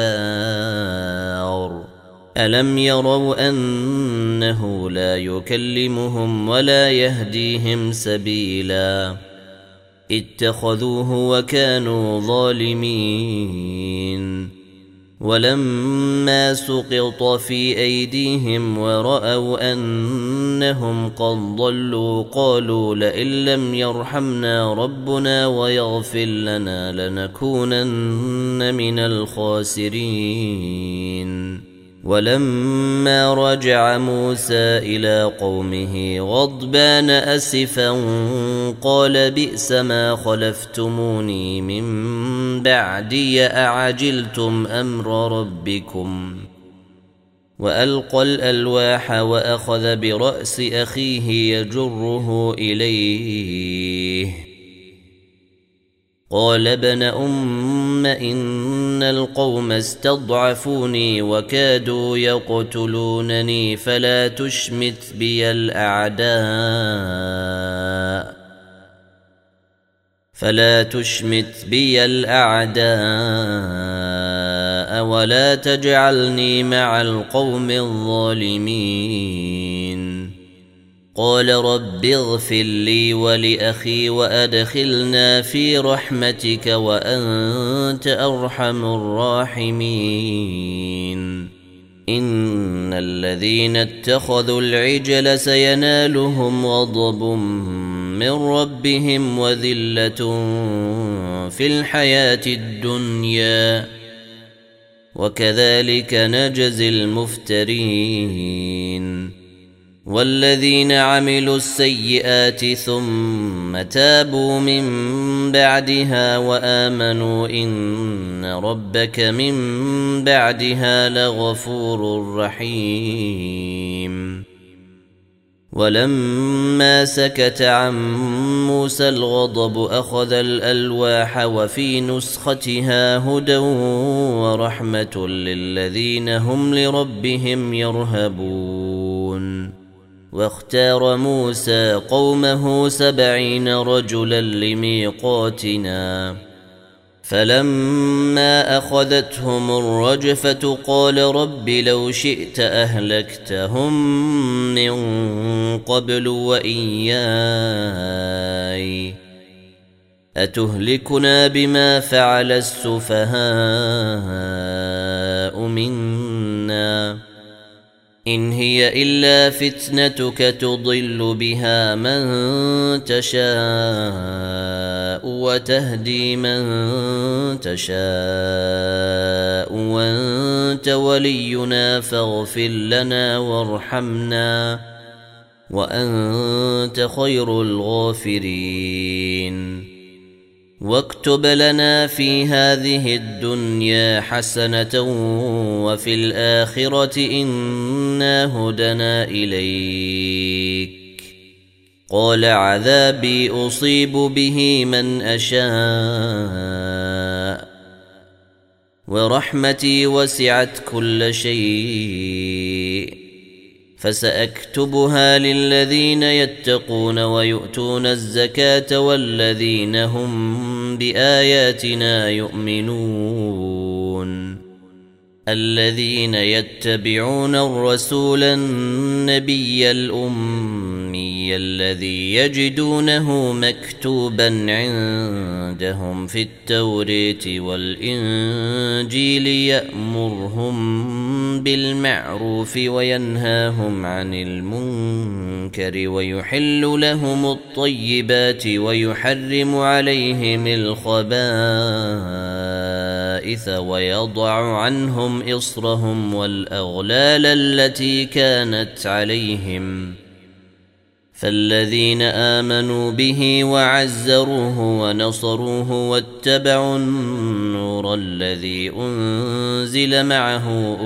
خوار ألم يروا أنه لا يكلمهم ولا يهديهم سبيلا اتخذوه وكانوا ظالمين ولما سقط في أيديهم ورأوا أنهم قد ضلوا قالوا لئن لم يرحمنا ربنا ويغفر لنا لنكونن من الخاسرين ولما رجع موسى إلى قومه غضبان أسفا قال بئس ما خلفتموني من بعدي أعجلتم أمر ربكم وألقى الألواح وأخذ برأس أخيه يجره إليه قال ابن أم إن القوم استضعفوني وكادوا يقتلونني فلا تشمت بي الأعداء فلا تشمت بي الأعداء ولا تجعلني مع القوم الظالمين قال رب اغفر لي ولأخي وأدخلنا في رحمتك وأنت أرحم الراحمين إن الذين اتخذوا العجل سينالهم غضب من ربهم وذلة في الحياة الدنيا وكذلك نجزي المفترين والذين عملوا السيئات ثم تابوا من بعدها وآمنوا إن ربك من بعدها لغفور رحيم ولما سكت عن موسى الغضب أخذ الألواح وفي نسختها هدى ورحمة للذين هم لربهم يرهبون واختار موسى قومه سبعين رجلا لميقاتنا فلما أخذتهم الرجفة قال رب لو شئت أهلكتهم من قبل وإياي أتهلكنا بما فعل السفهاء منا إن هي إلا فتنتك تضل بها من تشاء وتهدي من تشاء وأنت ولينا فاغفر لنا وارحمنا وأنت خير الغافرين واكتب لنا في هذه الدنيا حسنة وفي الآخرة إنا هدنا إليك قال عذابي أصيب به من أشاء ورحمتي وسعت كل شيء فسأكتبها للذين يتقون ويؤتون الزكاة والذين هم بآياتنا يؤمنون الذين يتبعون الرسول النبي الأمي الذي يجدونه مكتوبا عندهم في التوراة والإنجيل يأمرهم بالمعروف وينهاهم عن المنكر ويحل لهم الطيبات ويحرم عليهم الخبائث ويضع عنهم إصرهم والأغلال التي كانت عليهم فالذين آمنوا به وعزروه ونصروه واتبعوا النور الذي أنزل معه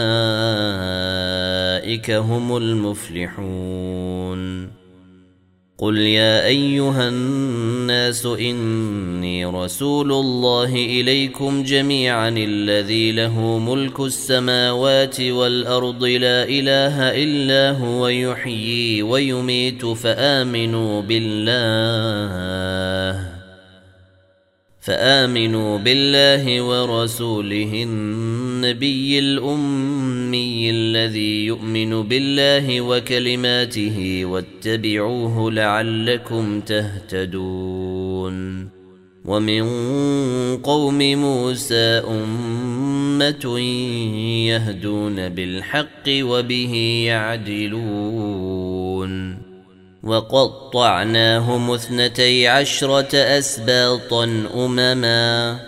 أولئك هم المفلحون قل يا أيها الناس إني رسول الله إليكم جميعا الذي له ملك السماوات والأرض لا إله إلا هو يحيي ويميت فآمنوا بالله فآمنوا بالله ورسوله النبي الأمي الذي يؤمن بالله وكلماته واتبعوه لعلكم تهتدون ومن قوم موسى أمة يهدون بالحق وبه يعدلون وقطعناهم اثنتي عشرة أسباطا أمما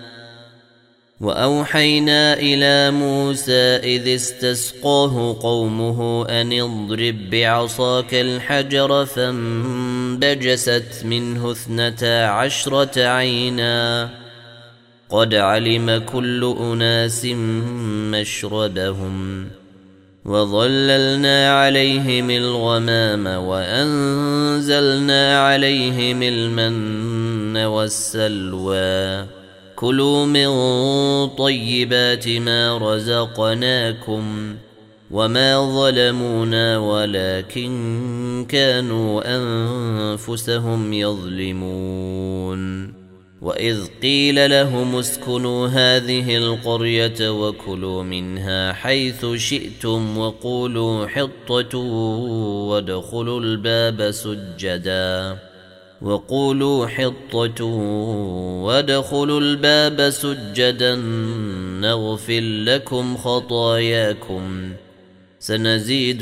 وأوحينا إلى موسى إذ استسقاه قومه أن اضرب بعصاك الحجر فانبجست منه اثنتا عشرة عينا قد علم كل أناس مشربهم وظللنا عليهم الغمام وأنزلنا عليهم المن والسلوى كلوا من طيبات ما رزقناكم وما ظلمونا ولكن كانوا أنفسهم يظلمون وإذ قيل لهم اسكنوا هذه القرية وكلوا منها حيث شئتم وقولوا حطة وادخلوا الباب سجدا وقولوا حطة وادخلوا الباب سجدا نغفر لكم خطاياكم سنزيد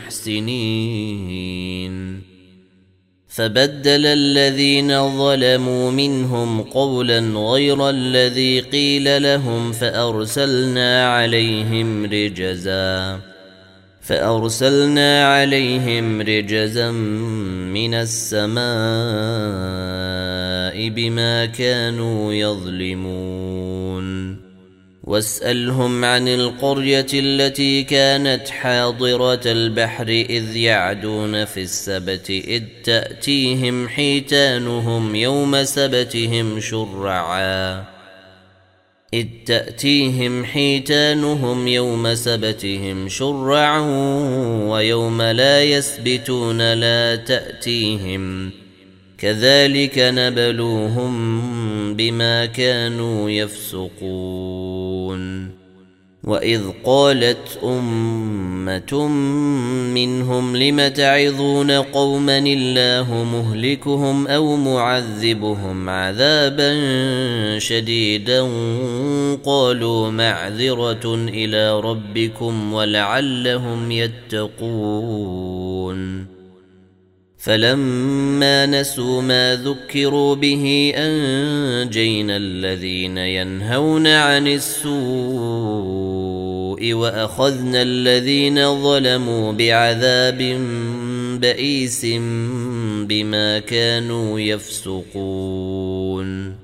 المحسنين فبدل الذين ظلموا منهم قولا غير الذي قيل لهم فأرسلنا عليهم رجزا فأرسلنا عليهم رجزا من السماء بما كانوا يظلمون واسألهم عن القرية التي كانت حاضرة البحر إذ يعدون في السبت إذ تأتيهم حيتانهم يوم سبتهم شرعا إذ تأتيهم حيتانهم يوم سبتهم شرعا ويوم لا يسبتون لا تأتيهم كذلك نبلوهم بما كانوا يفسقون وإذ قالت أمة منهم لم تعظون قوما الله مهلكهم أو معذبهم عذابا شديدا قالوا معذرة إلى ربكم ولعلهم يتقون فلما نسوا ما ذكروا به أنجينا الذين ينهون عن السوء وأخذنا الذين ظلموا بعذاب بئيس بما كانوا يفسقون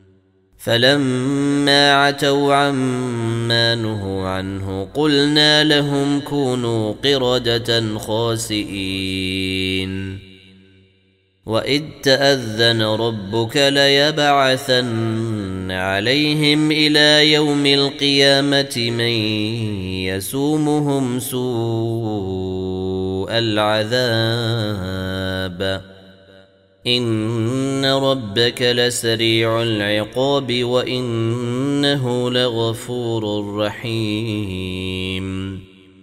فلما عتوا عما نهوا عنه قلنا لهم كونوا قردة خاسئين وإذ تأذن ربك ليبعثن عليهم إلى يوم القيامة من يسومهم سوء العذاب إن ربك لسريع العقاب وإنه لغفور رحيم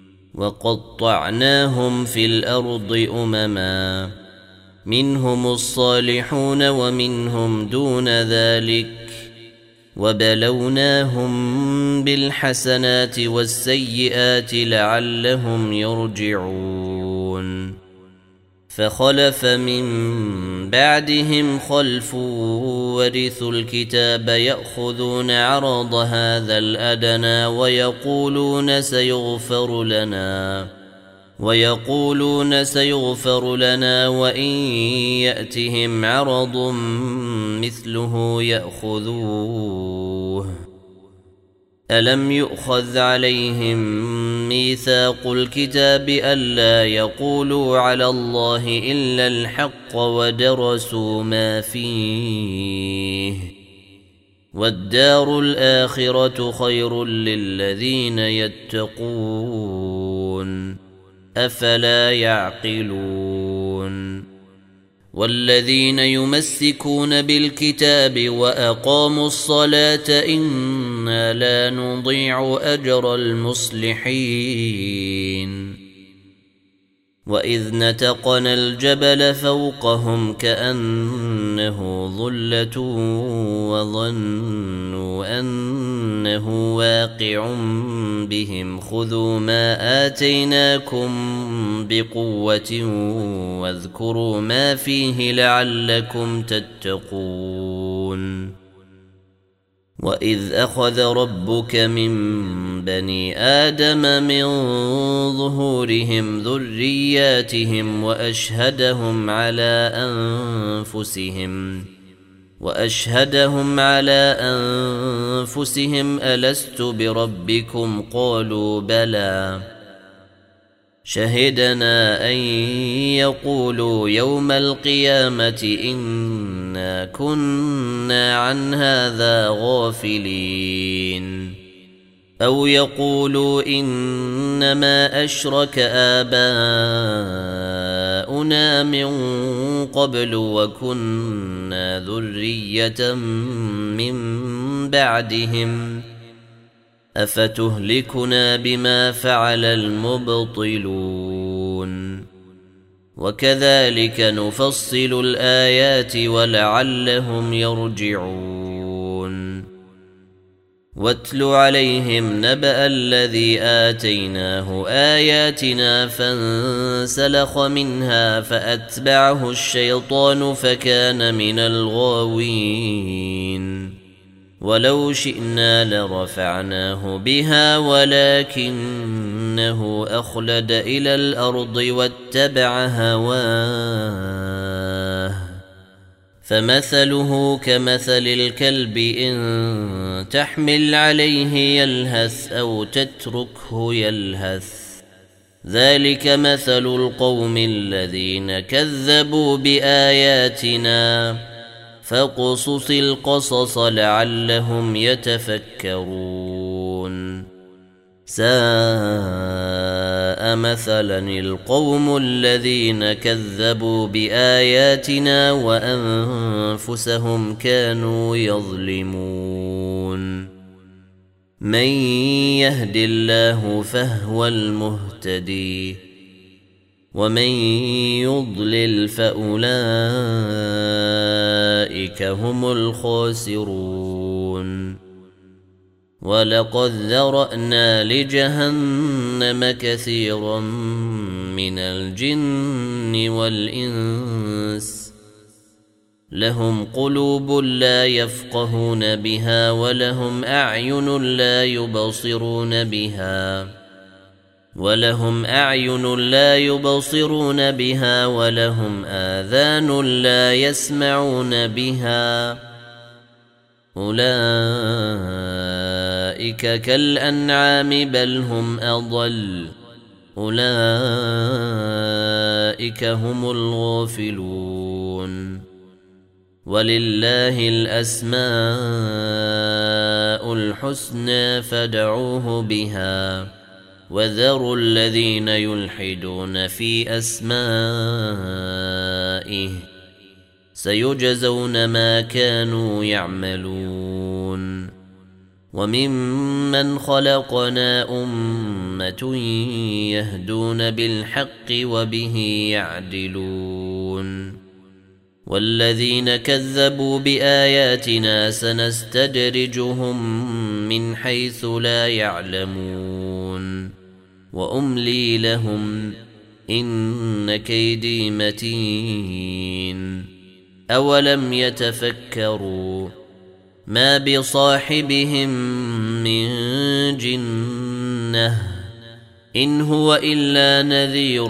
وقطعناهم في الأرض أمما منهم الصالحون ومنهم دون ذلك وبلوناهم بالحسنات والسيئات لعلهم يرجعون فخلف من بعدهم خلف ورثوا الكتاب يأخذون عرض هذا الأدنى ويقولون سيغفر لنا ويقولون سيغفر لنا وإن يأتهم عرض مثله يأخذوه ألم يؤخذ عليهم ميثاق الكتاب ألا يقولوا على الله إلا الحق ودرسوا ما فيه والدار الآخرة خير للذين يتقون أفلا يعقلون والذين يمسكون بالكتاب وأقاموا الصلاة إنا لا نضيع أجر المصلحين وإذ نتقنا الجبل فوقهم كأنه ظلة وظنوا أنه واقع بهم خذوا ما آتيناكم بقوة واذكروا ما فيه لعلكم تتقون وإذ أخذ ربك من بني آدم من ظهورهم ذرياتهم وأشهدهم على أنفسهم وأشهدهم على أنفسهم ألست بربكم قالوا بلى شهدنا أن يقولوا يوم القيامة إنا كنا عن هذا غافلين أو يقولوا إنما أشرك آباؤنا من قبل وكنا ذرية من بعدهم أفتهلكنا بما فعل المبطلون وكذلك نفصل الآيات ولعلهم يرجعون واتل عليهم نبأ الذي آتيناه آياتنا فانسلخ منها فأتبعه الشيطان فكان من الغاوين ولو شئنا لرفعناه بها ولكنه أخلد إلى الأرض واتبع هواه فمثله كمثل الكلب إن تحمل عليه يلهث أو تتركه يلهث ذلك مثل القوم الذين كذبوا بآياتنا فاقصص القصص لعلهم يتفكرون ساء ساء مثلا القوم الذين كذبوا بآياتنا وأنفسهم كانوا يظلمون من يهد الله فهو المهتدي ومن يضلل فأولئك هم الخاسرون ولقد ذرأنا لجهنم كثيرا من الجن والإنس لهم قلوب لا يفقهون بها ولهم أعين لا يبصرون بها ولهم أعين لا يبصرون بها ولهم آذان لا يسمعون بها أولئك كالأنعام بل هم أضل أولئك هم الغافلون ولله الأسماء الحسنى فادعوه بها وذروا الذين يلحدون في أسمائه سيجزون ما كانوا يعملون وممن خلقنا أمة يهدون بالحق وبه يعدلون والذين كذبوا بآياتنا سنستدرجهم من حيث لا يعلمون وأملي لهم إن كيدي متين أولم يتفكروا ما بصاحبهم من جنة إن هو إلا نذير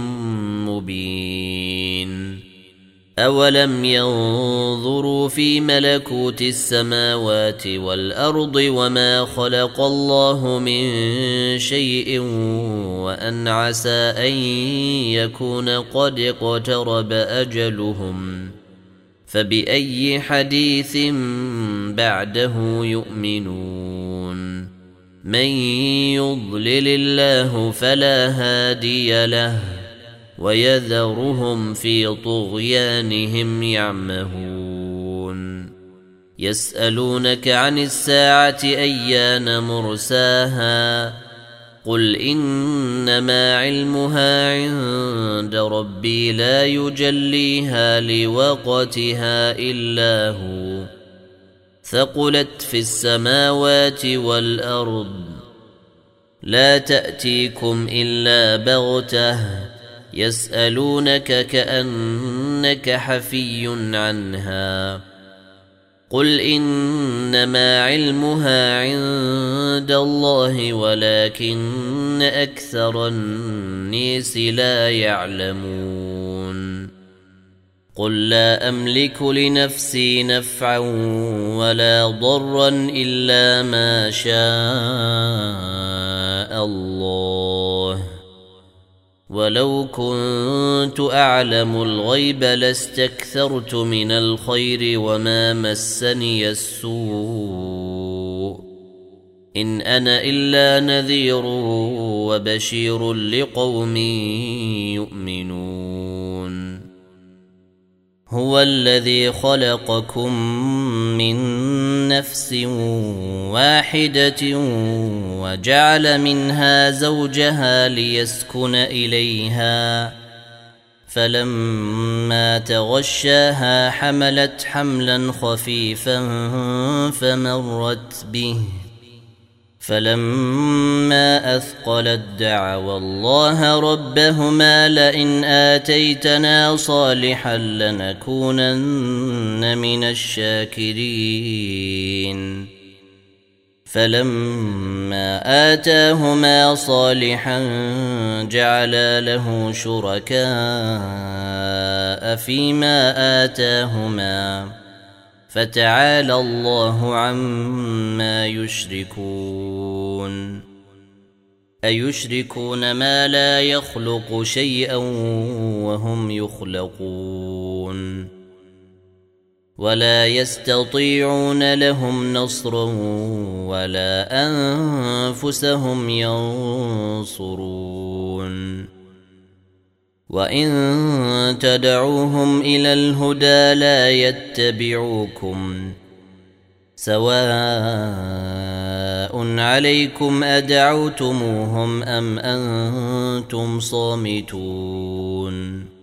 مبين أولم ينظروا في ملكوت السماوات والأرض وما خلق الله من شيء وأن عسى أن يكون قد اقترب أجلهم فبأي حديث بعده يؤمنون من يضلل الله فلا هادي له ويذرهم في طغيانهم يعمهون يسألونك عن الساعة أيان مرساها قل إنما علمها عند ربي لا يجليها لوقتها إلا هو ثقلت في السماوات والأرض لا تأتيكم إلا بغتة يسألونك كأنك حفي عنها قل إنما علمها عند الله ولكن أكثر الناس لا يعلمون قل لا أملك لنفسي نفعا ولا ضرا إلا ما شاء الله ولو كنت أعلم الغيب لاستكثرت من الخير وما مسني السوء إن أنا إلا نذير وبشير لقوم يؤمنون هو الذي خلقكم من نفس واحدة وجعل منها زوجها ليسكن إليها فلما تغشاها حملت حملا خفيفا فمرت به فلما أثقلت دعوا الله ربهما لئن آتيتنا صالحا لنكونن من الشاكرين فلما آتاهما صالحا جعلا له شركاء فيما آتاهما فتعالى الله عما يشركون أيشركون ما لا يخلق شيئا وهم يخلقون ولا يستطيعون لهم نصرا ولا أنفسهم ينصرون وإن تدعوهم إلى الهدى لا يتبعوكم سواء عليكم أدعوتموهم أم أنتم صامتون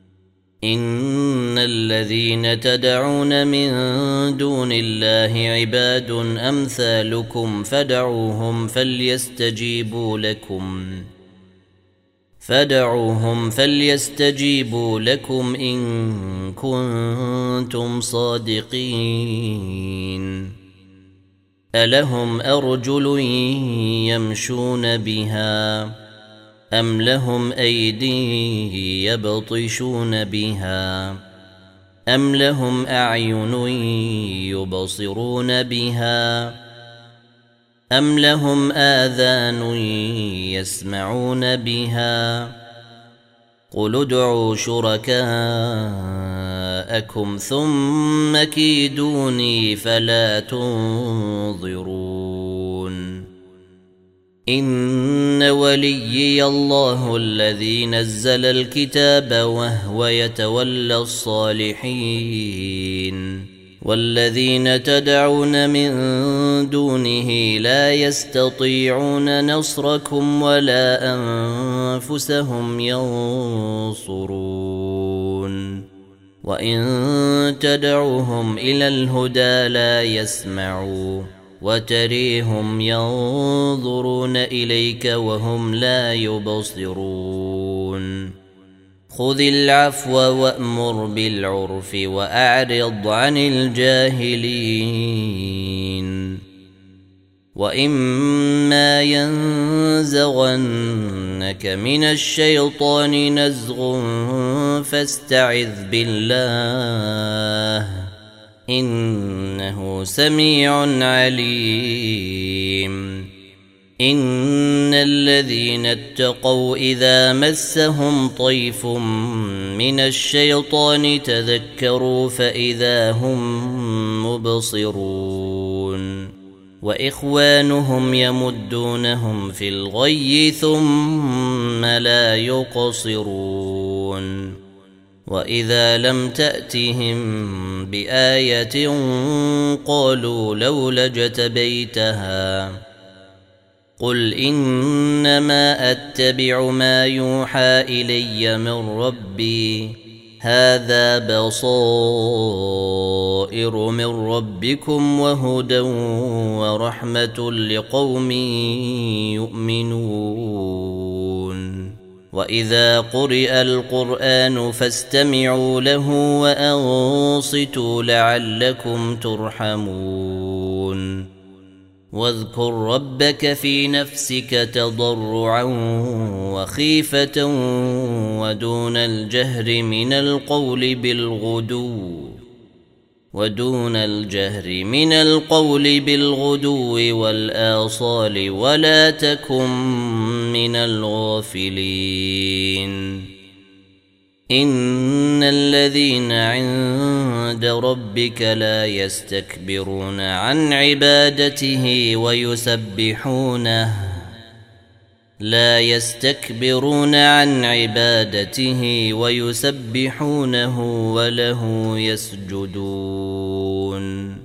إن الذين تدعون من دون الله عباد أمثالكم فدعوهم فليستجيبوا لكم فدعوهم فليستجيبوا لكم إن كنتم صادقين ألهم أرجل يمشون بها أم لهم أيدي يبطشون بها أم لهم أعين يبصرون بها أم لهم آذان يسمعون بها قل ادعوا شركاءكم ثم كيدوني فلا تنظرون إن وليي الله الذي نزل الكتاب وهو يتولى الصالحين والذين تدعون من دونه لا يستطيعون نصركم ولا أنفسهم ينصرون وإن تدعوهم إلى الهدى لا يسمعوا وتريهم ينظرون إليك وهم لا يبصرون خذ العفو وأمر بالعرف وأعرض عن الجاهلين وإما ينزغنك من الشيطان نزغ فاستعذ بالله إنه سميع عليم إن الذين اتقوا إذا مسهم طيف من الشيطان تذكروا فإذا هم مبصرون وإخوانهم يمدونهم في الغي ثم لا يقصرون وإذا لم تأتهم بآية قالوا لولا اجتبيتها قل إنما أتبع ما يوحى إلي من ربي هذا بصائر من ربكم وهدى ورحمة لقوم يؤمنون وإذا قرئ القرآن فاستمعوا له وأنصتوا لعلكم ترحمون واذكر ربك في نفسك تضرعا وخيفة ودون الجهر من القول بالغدو ودون الجهر من القول بالغدو والآصال ولا تكن من الغافلين إن الذين عند ربك لا يستكبرون عن عبادته ويسبحونه لا يستكبرون عن عبادته ويسبحونه وله يسجدون